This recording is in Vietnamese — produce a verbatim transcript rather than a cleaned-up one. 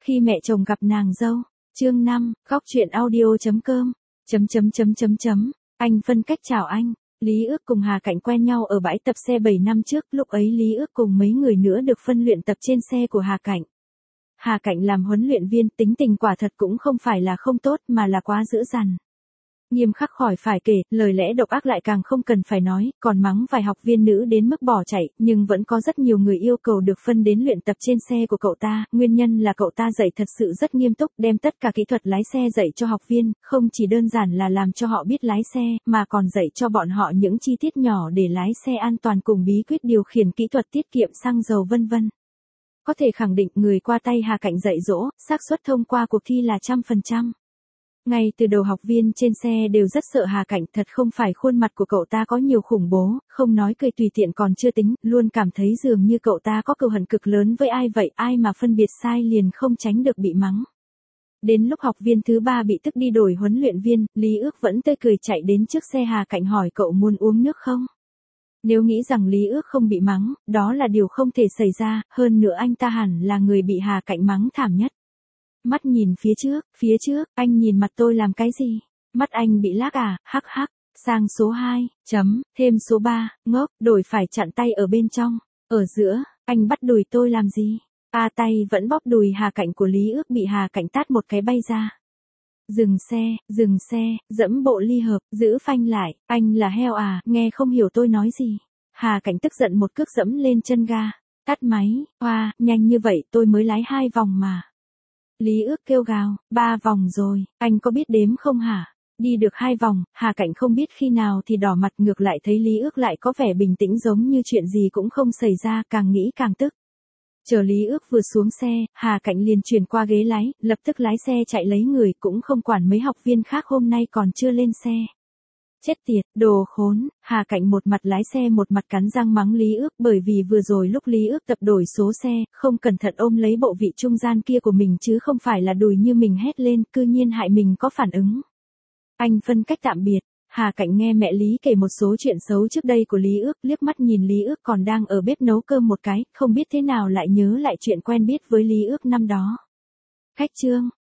Khi mẹ chồng gặp nàng dâu, chương năm, góc truyện audio.com, chấm chấm chấm chấm chấm, anh phân cách chào anh. Lý Ước cùng Hà Cảnh quen nhau ở bãi tập xe bảy năm trước, lúc ấy Lý Ước cùng mấy người nữa được phân luyện tập trên xe của Hà Cảnh. Hà Cảnh làm huấn luyện viên, tính tình quả thật cũng không phải là không tốt mà là quá dữ dằn. Nghiêm khắc khỏi phải kể, lời lẽ độc ác lại càng không cần phải nói, còn mắng vài học viên nữ đến mức bỏ chạy, nhưng vẫn có rất nhiều người yêu cầu được phân đến luyện tập trên xe của cậu ta, nguyên nhân là cậu ta dạy thật sự rất nghiêm túc, đem tất cả kỹ thuật lái xe dạy cho học viên, không chỉ đơn giản là làm cho họ biết lái xe, mà còn dạy cho bọn họ những chi tiết nhỏ để lái xe an toàn cùng bí quyết điều khiển kỹ thuật tiết kiệm xăng dầu vân vân. Có thể khẳng định người qua tay Hà Cảnh dạy dỗ, xác suất thông qua cuộc thi là trăm phần trăm. Ngay từ đầu học viên trên xe đều rất sợ Hà Cảnh, thật không phải khuôn mặt của cậu ta có nhiều khủng bố, không nói cười tùy tiện còn chưa tính, luôn cảm thấy dường như cậu ta có cừu hận cực lớn với ai vậy, ai mà phân biệt sai liền không tránh được bị mắng. Đến lúc học viên thứ ba bị tức đi đổi huấn luyện viên, Lý Ước vẫn tươi cười chạy đến trước xe Hà Cảnh hỏi cậu muốn uống nước không? Nếu nghĩ rằng Lý Ước không bị mắng, đó là điều không thể xảy ra, hơn nữa anh ta hẳn là người bị Hà Cảnh mắng thảm nhất. Mắt nhìn phía trước, phía trước, anh nhìn mặt tôi làm cái gì? Mắt anh bị lác à, hắc hắc, sang số hai, chấm, thêm số ba, ngốc, đổi phải chặn tay ở bên trong, ở giữa, anh bắt đùi tôi làm gì? A tay vẫn bóp đùi Hà Cảnh của Lý Ước bị Hà Cảnh tát một cái bay ra. Dừng xe, dừng xe, dẫm bộ ly hợp, giữ phanh lại, anh là heo à, nghe không hiểu tôi nói gì. Hà Cảnh tức giận một cước dẫm lên chân ga, tắt máy, hoa, nhanh như vậy tôi mới lái hai vòng mà. Lý Ước kêu gào, ba vòng rồi, anh có biết đếm không hả? Đi được hai vòng, Hà Cảnh không biết khi nào thì đỏ mặt, ngược lại thấy Lý Ước lại có vẻ bình tĩnh giống như chuyện gì cũng không xảy ra, càng nghĩ càng tức. Chờ Lý Ước vừa xuống xe, Hà Cảnh liền chuyển qua ghế lái, lập tức lái xe chạy lấy người, cũng không quản mấy học viên khác hôm nay còn chưa lên xe. Chết tiệt, đồ khốn, Hà Cảnh một mặt lái xe một mặt cắn răng mắng Lý Ước, bởi vì vừa rồi lúc Lý Ước tập đổi số xe, không cẩn thận ôm lấy bộ vị trung gian kia của mình chứ không phải là đùi như mình hét lên, cư nhiên hại mình có phản ứng. Anh phân cách tạm biệt. Hà Cảnh nghe mẹ Lý kể một số chuyện xấu trước đây của Lý Ước, liếc mắt nhìn Lý Ước còn đang ở bếp nấu cơm một cái, không biết thế nào lại nhớ lại chuyện quen biết với Lý Ước năm đó. Cách chương